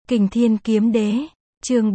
Kình Thiên Kiếm Đế, chương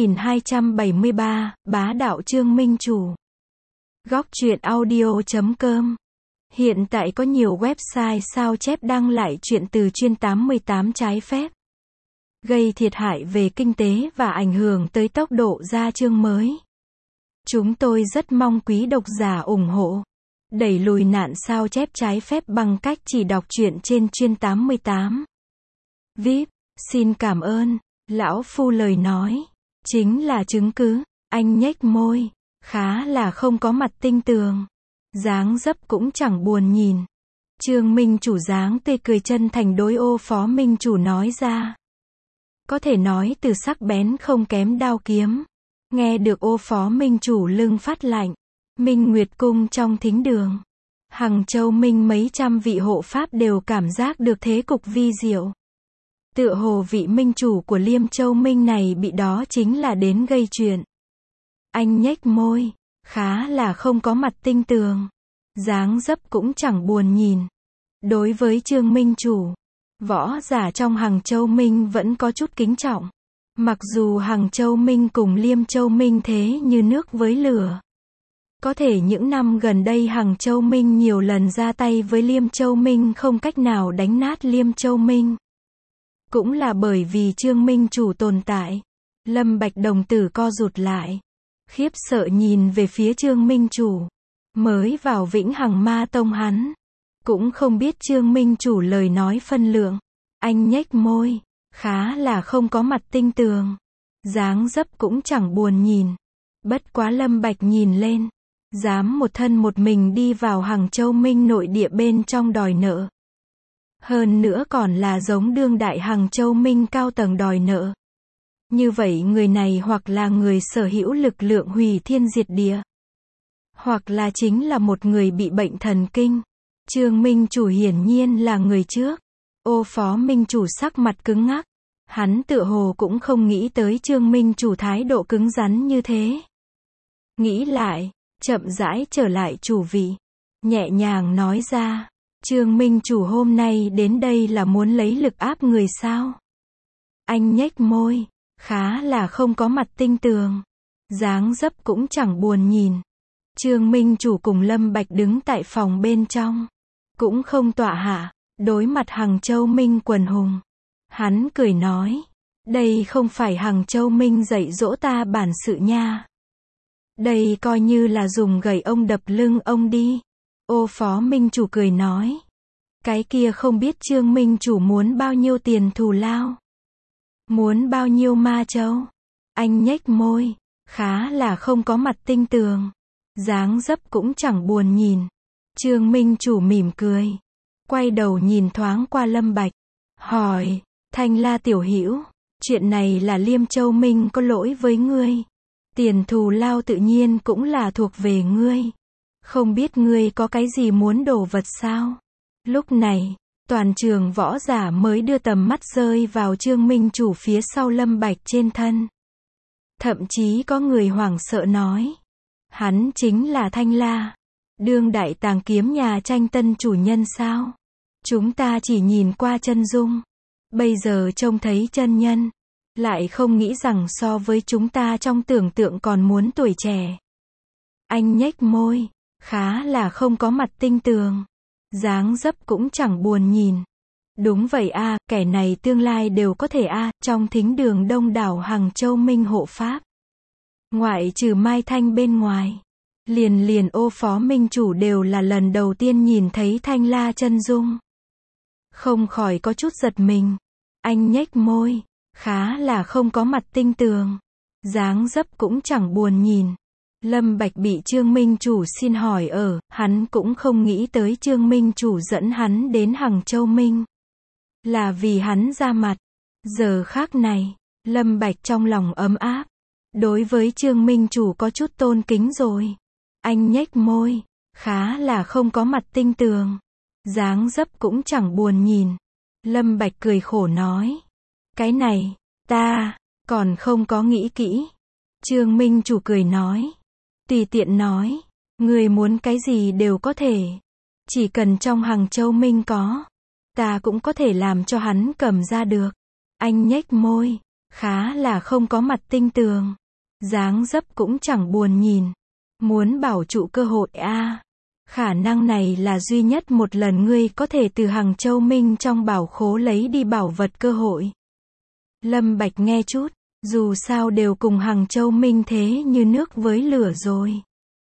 4273, Bá đạo Chương Minh Chủ. Góc truyện audio.com. Hiện tại có nhiều website sao chép đăng lại truyện từ chuyên 88 trái phép, gây thiệt hại về kinh tế và ảnh hưởng tới tốc độ ra chương mới. Chúng tôi rất mong quý độc giả ủng hộ, đẩy lùi nạn sao chép trái phép bằng cách chỉ đọc truyện trên chuyên 88. VIP, xin cảm ơn. Lão Phu lời nói chính là chứng cứ. Anh nhếch môi, khá là không có mặt tinh tường, dáng dấp cũng chẳng buồn nhìn. Trương Minh Chủ dáng tươi cười chân thành đối Ô Phó Minh Chủ nói ra. Có thể nói từ sắc bén không kém đao kiếm. Nghe được Ô Phó Minh Chủ lưng phát lạnh. Minh Nguyệt Cung trong thính đường, Hằng Châu Minh mấy trăm vị hộ pháp đều cảm giác được thế cục vi diệu. Tựa hồ vị minh chủ của Liêm Châu Minh này bị đó chính là đến gây chuyện. Anh nhếch môi, khá là không có mặt tinh tường, dáng dấp cũng chẳng buồn nhìn. Đối với Trương Minh Chủ, võ giả trong Hằng Châu Minh vẫn có chút kính trọng. Mặc dù Hằng Châu Minh cùng Liêm Châu Minh thế như nước với lửa. Có thể những năm gần đây Hằng Châu Minh nhiều lần ra tay với Liêm Châu Minh không cách nào đánh nát Liêm Châu Minh. Cũng là bởi vì Trương Minh Chủ tồn tại. Lâm Bạch đồng tử co rụt lại, khiếp sợ nhìn về phía Trương Minh Chủ. Mới vào Vĩnh Hằng Ma Tông hắn cũng không biết Trương Minh Chủ lời nói phân lượng. Anh nhếch môi, khá là không có mặt tinh tường, dáng dấp cũng chẳng buồn nhìn. Bất quá Lâm Bạch nhìn lên, dám một thân một mình đi vào Hằng Châu Minh nội địa bên trong đòi nợ. Hơn nữa còn là giống đương đại Hằng Châu Minh cao tầng đòi nợ. Như vậy người này hoặc là người sở hữu lực lượng hủy thiên diệt địa, hoặc là chính là một người bị bệnh thần kinh. Trương Minh Chủ hiển nhiên là người trước. Ô Phó Minh Chủ sắc mặt cứng ngắc. Hắn tựa hồ cũng không nghĩ tới Trương Minh Chủ thái độ cứng rắn như thế. Nghĩ lại, chậm rãi trở lại chủ vị, nhẹ nhàng nói ra. Trương Minh Chủ hôm nay đến đây là muốn lấy lực áp người sao? Anh nhếch môi, khá là không có mặt tinh tường, dáng dấp cũng chẳng buồn nhìn. Trương Minh Chủ cùng Lâm Bạch đứng tại phòng bên trong, cũng không tọa hạ, đối mặt Hằng Châu Minh quần hùng. Hắn cười nói, đây không phải Hằng Châu Minh dạy dỗ ta bản sự nha. Đây coi như là dùng gậy ông đập lưng ông đi. Ô Phó Minh Chủ cười nói, cái kia không biết Trương Minh Chủ muốn bao nhiêu tiền thù lao? Muốn bao nhiêu ma châu? Anh nhếch môi, khá là không có mặt tinh tường, dáng dấp cũng chẳng buồn nhìn. Trương Minh Chủ mỉm cười, quay đầu nhìn thoáng qua Lâm Bạch, hỏi, Thanh La tiểu hữu, chuyện này là Liêm Châu Minh có lỗi với ngươi. Tiền thù lao tự nhiên cũng là thuộc về ngươi. Không biết ngươi có cái gì muốn đồ vật sao? Lúc này, toàn trường võ giả mới đưa tầm mắt rơi vào Trương Minh Chủ phía sau Lâm Bạch trên thân. Thậm chí có người hoảng sợ nói, hắn chính là Thanh La, đương đại tàng kiếm nhà tranh tân chủ nhân sao? Chúng ta chỉ nhìn qua chân dung, bây giờ trông thấy chân nhân, lại không nghĩ rằng so với chúng ta trong tưởng tượng còn muốn tuổi trẻ. Anh nhếch môi, khá là không có mặt tinh tường, dáng dấp cũng chẳng buồn nhìn. Đúng vậy a, kẻ này tương lai đều có thể a. Trong thính đường đông đảo Hằng Châu Minh hộ pháp, ngoại trừ Mai Thanh bên ngoài, liền Ô Phó Minh Chủ đều là lần đầu tiên nhìn thấy Thanh La chân dung, không khỏi có chút giật mình. Anh nhếch môi, khá là không có mặt tinh tường, dáng dấp cũng chẳng buồn nhìn. Lâm Bạch bị Trương Minh Chủ xin hỏi hắn cũng không nghĩ tới Trương Minh Chủ dẫn hắn đến Hằng Châu Minh là vì hắn ra mặt. Giờ khác này, Lâm Bạch trong lòng ấm áp, đối với Trương Minh Chủ có chút tôn kính rồi. Anh nhếch môi, khá là không có mặt tinh tường, dáng dấp cũng chẳng buồn nhìn. Lâm Bạch cười khổ nói, cái này, ta còn không có nghĩ kỹ. Trương Minh Chủ cười nói, tùy tiện nói, người muốn cái gì đều có thể. Chỉ cần trong Hằng Châu Minh có, ta cũng có thể làm cho hắn cầm ra được. Anh nhếch môi, khá là không có mặt tinh tường. Dáng dấp cũng chẳng buồn nhìn. Muốn bảo trụ cơ hội a. Khả năng này là duy nhất một lần ngươi có thể từ Hằng Châu Minh trong bảo khố lấy đi bảo vật cơ hội. Lâm Bạch nghe chút, dù sao đều cùng Hằng Châu Minh thế như nước với lửa rồi.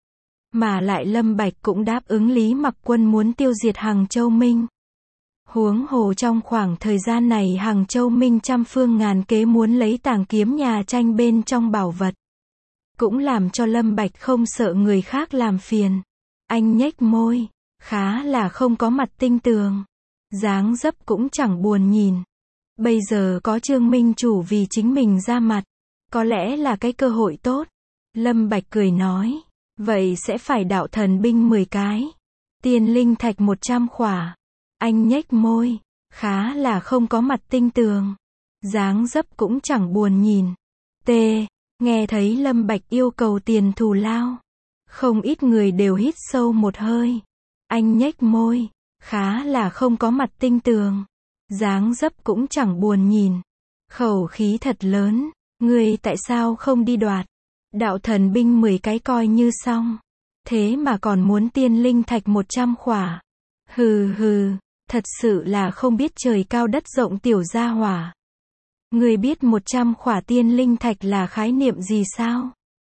Mà lại Lâm Bạch cũng đáp ứng Lý Mặc Quân muốn tiêu diệt Hằng Châu Minh. Huống hồ trong khoảng thời gian này Hằng Châu Minh trăm phương ngàn kế muốn lấy tàng kiếm nhà tranh bên trong bảo vật. Cũng làm cho Lâm Bạch không sợ người khác làm phiền. Anh nhếch môi, khá là không có mặt tinh tường. Dáng dấp cũng chẳng buồn nhìn. Bây giờ có Trương Minh Chủ vì chính mình ra mặt. Có lẽ là cái cơ hội tốt. Lâm Bạch cười nói. Vậy sẽ phải đạo thần binh 10 cái. Tiên linh thạch 100 khỏa. Anh nhếch môi, khá là không có mặt tinh tường. Dáng dấp cũng chẳng buồn nhìn. T. Nghe thấy Lâm Bạch yêu cầu tiền thù lao. Không ít người đều hít sâu một hơi. Anh nhếch môi, khá là không có mặt tinh tường. Dáng dấp cũng chẳng buồn nhìn. Khẩu khí thật lớn. Ngươi tại sao không đi đoạt? Đạo thần binh 10 cái coi như xong. Thế mà còn muốn tiên linh thạch 100 khỏa. Hừ hừ, thật sự là không biết trời cao đất rộng tiểu gia hỏa. Ngươi biết 100 khỏa tiên linh thạch là khái niệm gì sao?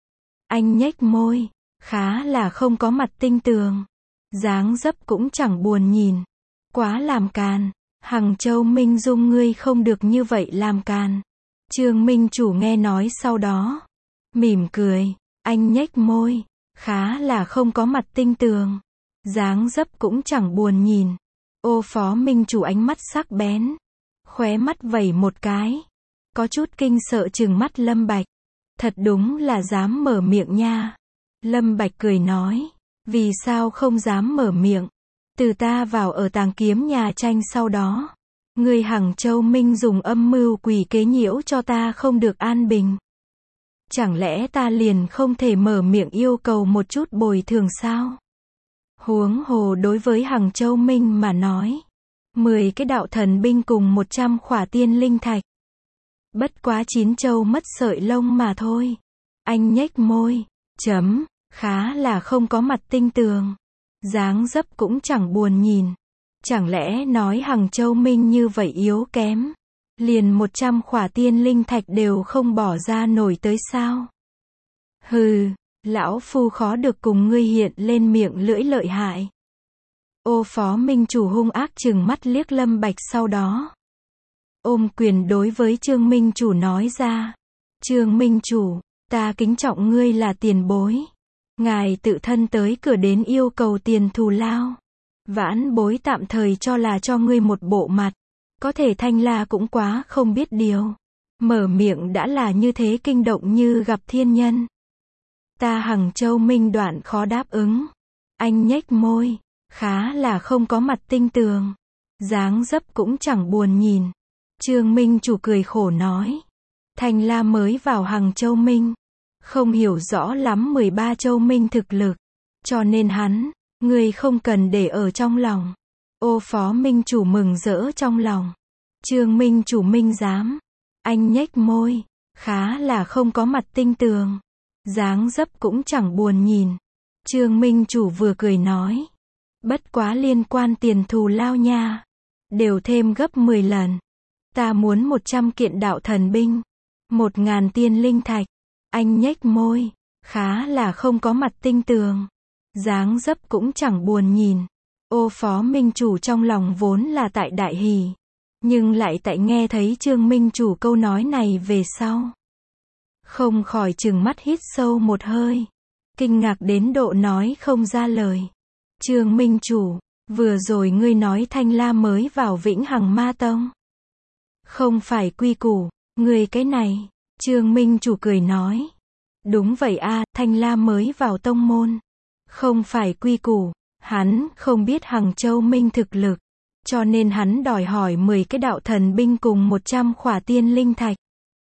Anh nhếch môi, khá là không có mặt tinh tường. Dáng dấp cũng chẳng buồn nhìn. Quá làm càn. Hằng Châu Minh Dung ngươi không được như vậy làm càn. Trương Minh Chủ nghe nói sau đó. Mỉm cười, anh nhếch môi, khá là không có mặt tinh tường. Dáng dấp cũng chẳng buồn nhìn. Ô Phó Minh Chủ ánh mắt sắc bén. Khóe mắt vẩy một cái. Có chút kinh sợ trừng mắt Lâm Bạch. Thật đúng là dám mở miệng nha. Lâm Bạch cười nói. Vì sao không dám mở miệng? Từ ta vào ở tàng kiếm nhà tranh sau đó. Người Hằng Châu Minh dùng âm mưu quỷ kế nhiễu cho ta không được an bình. Chẳng lẽ ta liền không thể mở miệng yêu cầu một chút bồi thường sao? Huống hồ đối với Hằng Châu Minh mà nói. 10 cái đạo thần binh cùng 100 khỏa tiên linh thạch. Bất quá 9 châu mất sợi lông mà thôi. Anh nhếch môi. Chấm. Khá là không có mặt tinh tường. Dáng dấp cũng chẳng buồn nhìn. Chẳng lẽ nói Hằng Châu Minh như vậy yếu kém? Liền 100 khỏa tiên linh thạch đều không bỏ ra nổi tới sao? Hừ, lão phu khó được cùng ngươi hiện lên miệng lưỡi lợi hại. Ô Phó Minh Chủ hung ác trừng mắt liếc Lâm Bạch sau đó. Ôm quyền đối với Trương Minh Chủ nói ra. Trương Minh Chủ, ta kính trọng ngươi là tiền bối. Ngài tự thân tới cửa đến yêu cầu tiền thù lao. Vãn bối tạm thời cho là cho ngươi một bộ mặt. Có thể Thanh La cũng quá không biết điều. Mở miệng đã là như thế kinh động như gặp thiên nhân. Ta Hằng Châu Minh Đoạn khó đáp ứng. Anh nhếch môi, khá là không có mặt tinh tường. Dáng dấp cũng chẳng buồn nhìn. Trương Minh Chủ cười khổ nói. Thanh La mới vào Hằng Châu Minh. Không hiểu rõ lắm 13 châu Minh thực lực. Cho nên ngươi không cần để ở trong lòng. Ô Phó Minh Chủ mừng rỡ trong lòng. Trương Minh Chủ minh giám. Anh nhếch môi, khá là không có mặt tinh tường. Dáng dấp cũng chẳng buồn nhìn. Trương Minh Chủ vừa cười nói. Bất quá liên quan tiền thù lao nha. Đều thêm gấp 10 lần. Ta muốn 100 kiện đạo thần binh. 1000 tiên linh thạch. Anh nhếch môi, khá là không có mặt tinh tường. Dáng dấp cũng chẳng buồn nhìn. Ô Phó Minh Chủ trong lòng vốn là tại đại hỉ. Nhưng lại tại nghe thấy Trương Minh Chủ câu nói này về sau. Không khỏi trừng mắt hít sâu một hơi. Kinh ngạc đến độ nói không ra lời. Trương Minh Chủ, vừa rồi ngươi nói Thanh La mới vào Vĩnh Hằng Ma Tông. Không phải quy củ, ngươi cái này. Trương Minh Chủ cười nói. Đúng vậy a, Thanh La mới vào tông môn. Không phải quy củ, hắn không biết Hằng Châu Minh thực lực. Cho nên hắn đòi hỏi 10 cái đạo thần binh cùng 100 khỏa tiên linh thạch.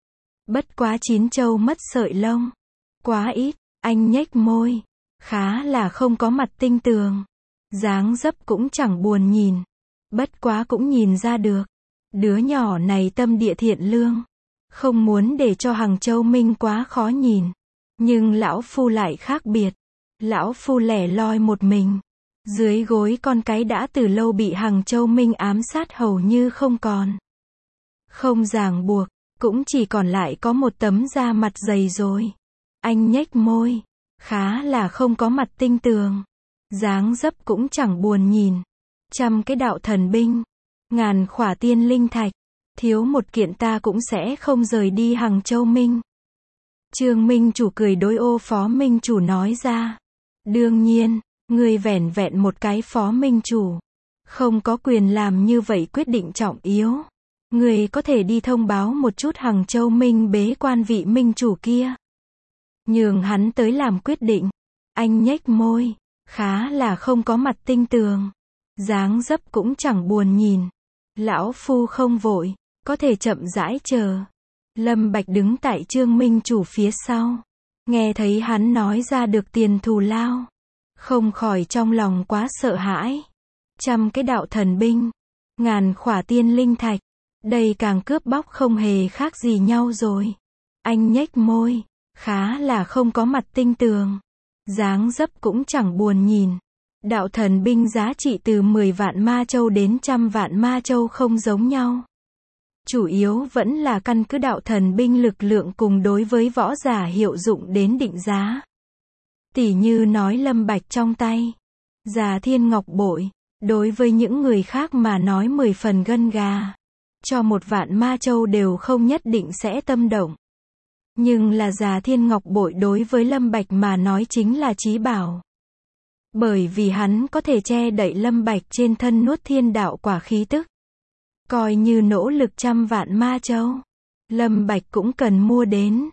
Bất quá 9 châu mất sợi lông. Quá ít, anh nhếch môi. Khá là không có mặt tinh tường. Dáng dấp cũng chẳng buồn nhìn. Bất quá cũng nhìn ra được. Đứa nhỏ này tâm địa thiện lương. Không muốn để cho Hằng Châu Minh quá khó nhìn. Nhưng lão phu lại khác biệt. Lão phu lẻ loi một mình. Dưới gối con cái đã từ lâu bị Hằng Châu Minh ám sát hầu như không còn. Không ràng buộc, cũng chỉ còn lại có một tấm da mặt dày rồi. Anh nhếch môi, khá là không có mặt tinh tường. Dáng dấp cũng chẳng buồn nhìn. 100 cái đạo thần binh, ngàn khỏa tiên linh thạch, thiếu một kiện ta cũng sẽ không rời đi Hằng Châu Minh. Trương Minh Chủ cười đối Ô Phó Minh Chủ nói ra. Đương nhiên, người vẻn vẹn một cái Phó Minh Chủ, không có quyền làm như vậy quyết định trọng yếu. Người có thể đi thông báo một chút Hằng Châu Minh bế quan vị Minh Chủ kia. Nhường hắn tới làm quyết định. Anh nhếch môi, khá là không có mặt tinh tường. Dáng dấp cũng chẳng buồn nhìn. Lão phu không vội, có thể chậm rãi chờ. Lâm Bạch đứng tại Trương Minh Chủ phía sau. Nghe thấy hắn nói ra được tiền thù lao. Không khỏi trong lòng quá sợ hãi. 100 cái đạo thần binh, ngàn khỏa tiên linh thạch. Đây càng cướp bóc không hề khác gì nhau rồi. Anh nhếch môi, khá là không có mặt tinh tường. Dáng dấp cũng chẳng buồn nhìn. Đạo thần binh giá trị từ 10 vạn ma châu đến 100 vạn ma châu không giống nhau. Chủ yếu vẫn là căn cứ đạo thần binh lực lượng cùng đối với võ giả hiệu dụng đến định giá. Tỉ như nói Lâm Bạch trong tay Già Thiên Ngọc Bội, đối với những người khác mà nói 10 phần gân gà. Cho 1 vạn ma châu đều không nhất định sẽ tâm động. Nhưng là Già Thiên Ngọc Bội đối với Lâm Bạch mà nói chính là chí bảo. Bởi vì hắn có thể che đậy Lâm Bạch trên thân nuốt thiên đạo quả khí tức. Coi như nỗ lực 100 vạn ma châu, Lâm Bạch cũng cần mua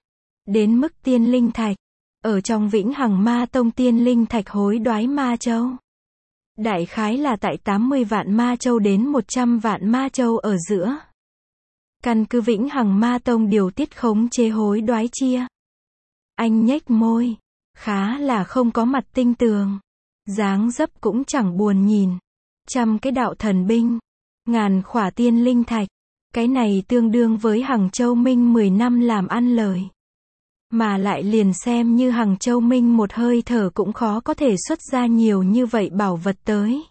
đến mức tiên linh thạch. Ở trong Vĩnh Hằng Ma Tông tiên linh thạch hối đoái ma châu, đại khái là tại 80 vạn ma châu đến 100 vạn ma châu ở giữa. Căn cứ Vĩnh Hằng Ma Tông điều tiết khống chế hối đoái chia. Anh nhếch môi, khá là không có mặt tinh tường. Dáng dấp cũng chẳng buồn nhìn. 100 cái đạo thần binh, ngàn khỏa tiên linh thạch. Cái này tương đương với Hằng Châu Minh 10 năm làm ăn lời. Mà lại liền xem như Hằng Châu Minh một hơi thở cũng khó có thể xuất ra nhiều như vậy bảo vật tới.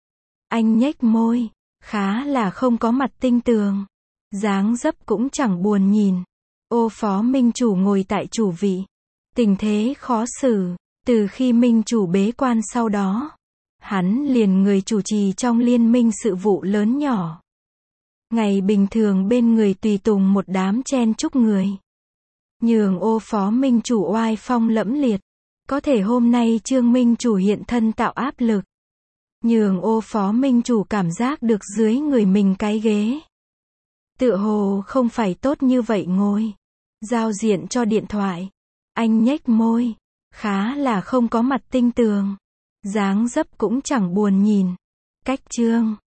Anh nhếch môi, khá là không có mặt tinh tường. Dáng dấp cũng chẳng buồn nhìn. Ô Phó Minh Chủ ngồi tại chủ vị. Tình thế khó xử. Từ khi Minh Chủ bế quan sau đó, hắn liền người chủ trì trong liên minh sự vụ lớn nhỏ. Ngày bình thường bên người tùy tùng một đám chen chúc người. Nhường Ô Phó Minh Chủ oai phong lẫm liệt. Có thể hôm nay Trương Minh Chủ hiện thân tạo áp lực. Nhường Ô Phó Minh Chủ cảm giác được dưới người mình cái ghế. Tựa hồ không phải tốt như vậy ngồi. Giao diện cho điện thoại. Anh nhếch môi, khá là không có mặt tinh tường. Dáng dấp cũng chẳng buồn nhìn. Cách chương